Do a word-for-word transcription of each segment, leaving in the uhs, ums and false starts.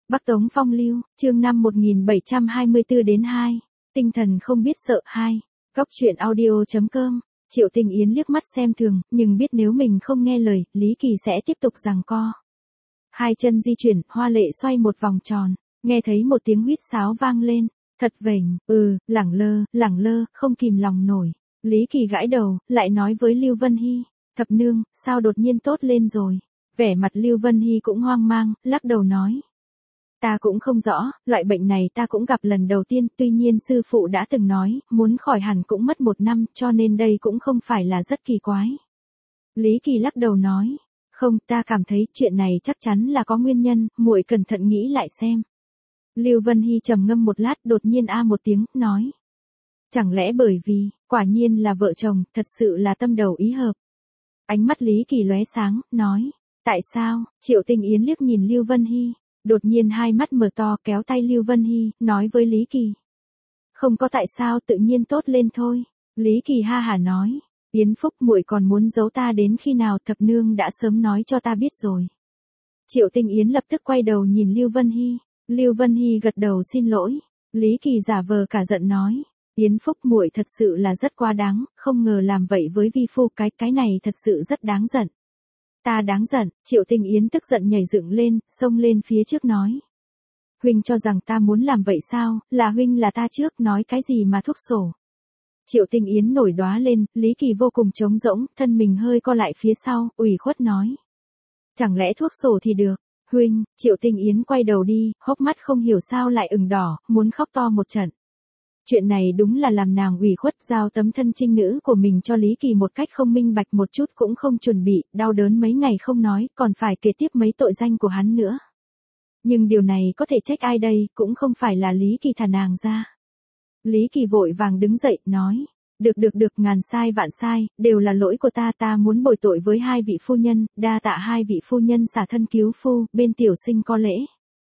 Bắc Tống Phong Lưu, chương năm một nghìn bảy trăm hai mươi tư đến hai. Tinh thần không biết sợ hai. Góc truyện audio.com. Triệu Tinh Yến liếc mắt xem thường, nhưng biết nếu mình không nghe lời, Lý Kỳ sẽ tiếp tục giằng co. Hai chân di chuyển, hoa lệ xoay một vòng tròn, nghe thấy một tiếng huýt sáo vang lên. Thật vểnh, ừ, lẳng lơ, lẳng lơ, không kìm lòng nổi. Lý Kỳ gãi đầu, lại nói với Lưu Vân Hy, thập nương, sao đột nhiên tốt lên rồi. Vẻ mặt Lưu Vân Hy cũng hoang mang, lắc đầu nói. Ta cũng không rõ, loại bệnh này ta cũng gặp lần đầu tiên, tuy nhiên sư phụ đã từng nói, muốn khỏi hẳn cũng mất một năm, cho nên đây cũng không phải là rất kỳ quái. Lý Kỳ lắc đầu nói, không, ta cảm thấy chuyện này chắc chắn là có nguyên nhân, muội cẩn thận nghĩ lại xem. Lưu Vân Hy trầm ngâm một lát, đột nhiên a một tiếng, nói. Chẳng lẽ bởi vì, quả nhiên là vợ chồng, thật sự là tâm đầu ý hợp. Ánh mắt Lý Kỳ lóe sáng, nói, tại sao? Triệu Tinh Yến liếc nhìn Lưu Vân Hy. Đột nhiên hai mắt mở to, kéo tay Lưu Vân Hy, nói với Lý Kỳ. Không có tại sao, tự nhiên tốt lên thôi. Lý Kỳ ha hả nói, Yến Phúc, muội còn muốn giấu ta đến khi nào, thập nương đã sớm nói cho ta biết rồi. Triệu Tinh Yến lập tức quay đầu nhìn Lưu Vân Hy. Lưu Vân Hy gật đầu xin lỗi. Lý Kỳ giả vờ cả giận nói, Yến Phúc, muội thật sự là rất quá đáng, không ngờ làm vậy với vi phu, cái cái này thật sự rất đáng giận. Ta đáng giận. Triệu Tinh Yến tức giận nhảy dựng lên, xông lên phía trước nói. Huynh cho rằng ta muốn làm vậy sao, là huynh là ta trước, nói cái gì mà thuốc sổ. Triệu Tinh Yến nổi đóa lên, Lý Kỳ vô cùng trống rỗng, thân mình hơi co lại phía sau, ủy khuất nói. Chẳng lẽ thuốc sổ thì được, huynh. Triệu Tinh Yến quay đầu đi, hốc mắt không hiểu sao lại ửng đỏ, muốn khóc to một trận. Chuyện này đúng là làm nàng ủy khuất, giao tấm thân trinh nữ của mình cho Lý Kỳ một cách không minh bạch, một chút cũng không chuẩn bị, đau đớn mấy ngày không nói, còn phải kể tiếp mấy tội danh của hắn nữa. Nhưng điều này có thể trách ai đây, cũng không phải là Lý Kỳ thả nàng ra. Lý Kỳ vội vàng đứng dậy, nói, được được được, ngàn sai vạn sai, đều là lỗi của ta, ta muốn bồi tội với hai vị phu nhân, đa tạ hai vị phu nhân xả thân cứu phu, bên tiểu sinh có lễ.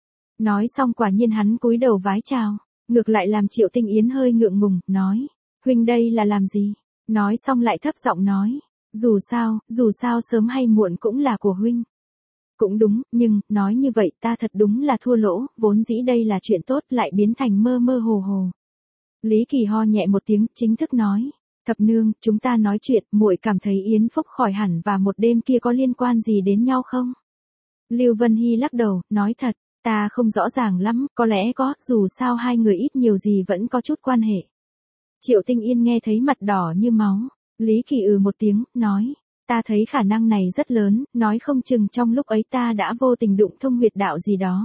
Nói xong quả nhiên hắn cúi đầu vái chào. Ngược lại làm Triệu Tinh Yến hơi ngượng ngùng, nói, huynh đây là làm gì? Nói xong lại thấp giọng nói, dù sao, dù sao sớm hay muộn cũng là của huynh. Cũng đúng, nhưng, nói như vậy ta thật đúng là thua lỗ, vốn dĩ đây là chuyện tốt lại biến thành mơ mơ hồ hồ. Lý Kỳ ho nhẹ một tiếng, chính thức nói, thập nương, chúng ta nói chuyện, muội cảm thấy Yến Phúc khỏi hẳn và một đêm kia có liên quan gì đến nhau không? Lưu Vân Hy lắc đầu, nói thật. Ta không rõ ràng lắm, có lẽ có, dù sao hai người ít nhiều gì vẫn có chút quan hệ. Triệu Tinh Yên nghe thấy mặt đỏ như máu. Lý Kỳ ừ một tiếng, nói, ta thấy khả năng này rất lớn, nói không chừng trong lúc ấy ta đã vô tình đụng thông huyệt đạo gì đó.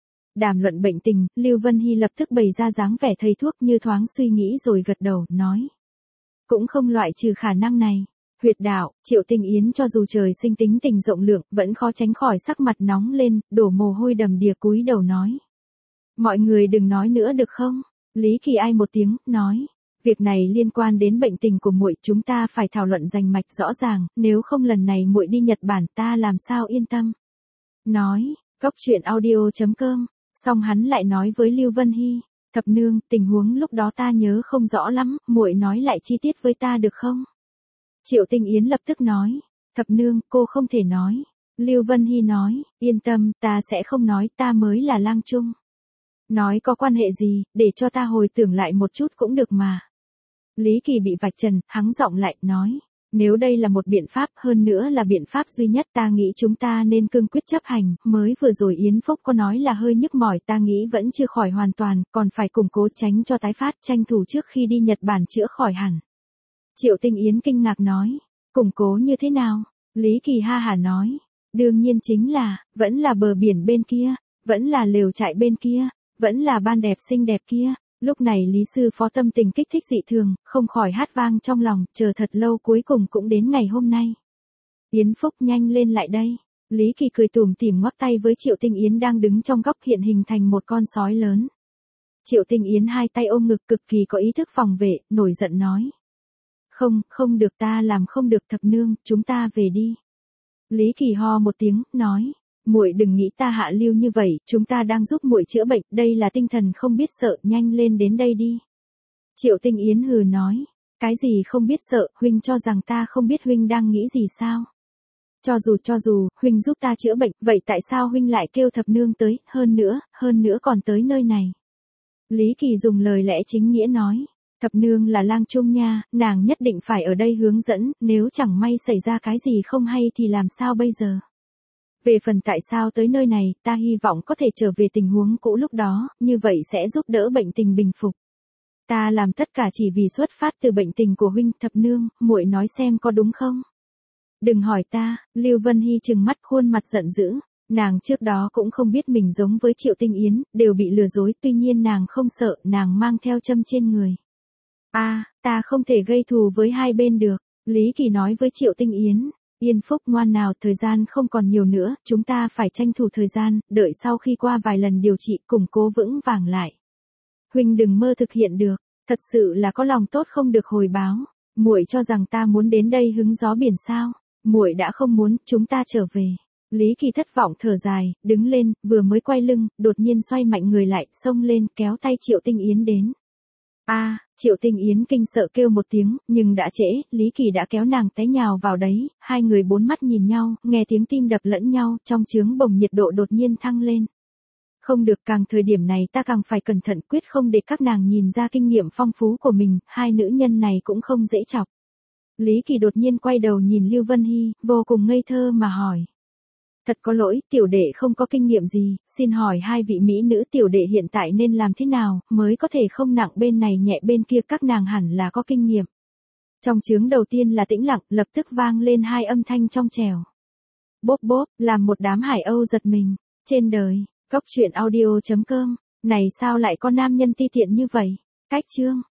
Đàm luận bệnh tình, Lưu Vân Hy lập tức bày ra dáng vẻ thầy thuốc như thoáng suy nghĩ rồi gật đầu, nói. Cũng không loại trừ khả năng này. Huyệt đạo, Triệu Tinh Yến cho dù trời sinh tính tình rộng lượng, vẫn khó tránh khỏi sắc mặt nóng lên, đổ mồ hôi đầm đìa cúi đầu nói. Mọi người đừng nói nữa được không? Lý Kỳ ai một tiếng, nói. Việc này liên quan đến bệnh tình của muội, chúng ta phải thảo luận rành mạch rõ ràng, nếu không lần này muội đi Nhật Bản ta làm sao yên tâm. Nói, góc truyện audio.com, xong hắn lại nói với Lưu Vân Hy. Thập nương, tình huống lúc đó ta nhớ không rõ lắm, muội nói lại chi tiết với ta được không? Triệu Tinh Yến lập tức nói, thập nương, cô không thể nói. Lưu Vân Hy nói, yên tâm, ta sẽ không nói, ta mới là lang trung. Nói có quan hệ gì, để cho ta hồi tưởng lại một chút cũng được mà. Lý Kỳ bị vạch trần, hắng giọng lại, nói, nếu đây là một biện pháp, hơn nữa là biện pháp duy nhất, ta nghĩ chúng ta nên cương quyết chấp hành, mới vừa rồi Yến Phúc có nói là hơi nhức mỏi, ta nghĩ vẫn chưa khỏi hoàn toàn, còn phải củng cố tránh cho tái phát, tranh thủ trước khi đi Nhật Bản chữa khỏi hẳn. Triệu Tinh Yến kinh ngạc nói, củng cố như thế nào? Lý Kỳ ha hả nói, đương nhiên chính là, vẫn là bờ biển bên kia, vẫn là lều trại bên kia, vẫn là ban đẹp xinh đẹp kia. Lúc này Lý Sư Phó tâm tình kích thích dị thường, không khỏi hát vang trong lòng, chờ thật lâu cuối cùng cũng đến ngày hôm nay. Yến Phúc nhanh lên lại đây. Lý Kỳ cười tủm tỉm ngoắc tay với Triệu Tinh Yến đang đứng trong góc hiện hình thành một con sói lớn. Triệu Tinh Yến hai tay ôm ngực cực kỳ có ý thức phòng vệ, nổi giận nói. Không, không được, ta làm không được, thập nương, chúng ta về đi. Lý Kỳ ho một tiếng, nói, muội đừng nghĩ ta hạ lưu như vậy, chúng ta đang giúp muội chữa bệnh, đây là tinh thần không biết sợ, nhanh lên đến đây đi. Triệu Tinh Yến hừ nói, cái gì không biết sợ, huynh cho rằng ta không biết huynh đang nghĩ gì sao? Cho dù cho dù, huynh giúp ta chữa bệnh, vậy tại sao huynh lại kêu thập nương tới, hơn nữa, hơn nữa còn tới nơi này. Lý Kỳ dùng lời lẽ chính nghĩa nói, thập nương là lang trung nha, nàng nhất định phải ở đây hướng dẫn, nếu chẳng may xảy ra cái gì không hay thì làm sao bây giờ. Về phần tại sao tới nơi này, ta hy vọng có thể trở về tình huống cũ lúc đó, như vậy sẽ giúp đỡ bệnh tình bình phục. Ta làm tất cả chỉ vì xuất phát từ bệnh tình của huynh. Thập nương, muội nói xem có đúng không? Đừng hỏi ta. Lưu Vân Hy trừng mắt, khuôn mặt giận dữ. Nàng trước đó cũng không biết mình giống với Triệu Tinh Yến, đều bị lừa dối, tuy nhiên nàng không sợ, nàng mang theo châm trên người. A, à, ta không thể gây thù với hai bên được. Lý Kỳ nói với Triệu Tinh Yến. Yên Phúc ngoan nào, thời gian không còn nhiều nữa, chúng ta phải tranh thủ thời gian, đợi sau khi qua vài lần điều trị củng cố vững vàng lại. Huynh đừng mơ thực hiện được, thật sự là có lòng tốt không được hồi báo. Muội cho rằng ta muốn đến đây hứng gió biển sao? Muội đã không muốn, chúng ta trở về. Lý Kỳ thất vọng thở dài, đứng lên, vừa mới quay lưng, đột nhiên xoay mạnh người lại, xông lên, kéo tay Triệu Tinh Yến đến. A, à, Triệu Tinh Yến kinh sợ kêu một tiếng, nhưng đã trễ, Lý Kỳ đã kéo nàng té nhào vào đấy, hai người bốn mắt nhìn nhau, nghe tiếng tim đập lẫn nhau, trong trướng bồng nhiệt độ đột nhiên thăng lên. Không được, càng thời điểm này ta càng phải cẩn thận, quyết không để các nàng nhìn ra kinh nghiệm phong phú của mình, hai nữ nhân này cũng không dễ chọc. Lý Kỳ đột nhiên quay đầu nhìn Lưu Vân Hy, vô cùng ngây thơ mà hỏi. Thật có lỗi, tiểu đệ không có kinh nghiệm gì, xin hỏi hai vị mỹ nữ tiểu đệ hiện tại nên làm thế nào, mới có thể không nặng bên này nhẹ bên kia, các nàng hẳn là có kinh nghiệm. Trong chướng đầu tiên là tĩnh lặng, lập tức vang lên hai âm thanh trong trẻo. Bốp bốp, làm một đám hải âu giật mình. Trên đời, Cóc Truyện Audio chấm com, này sao lại có nam nhân ti tiện như vậy? Cách chương.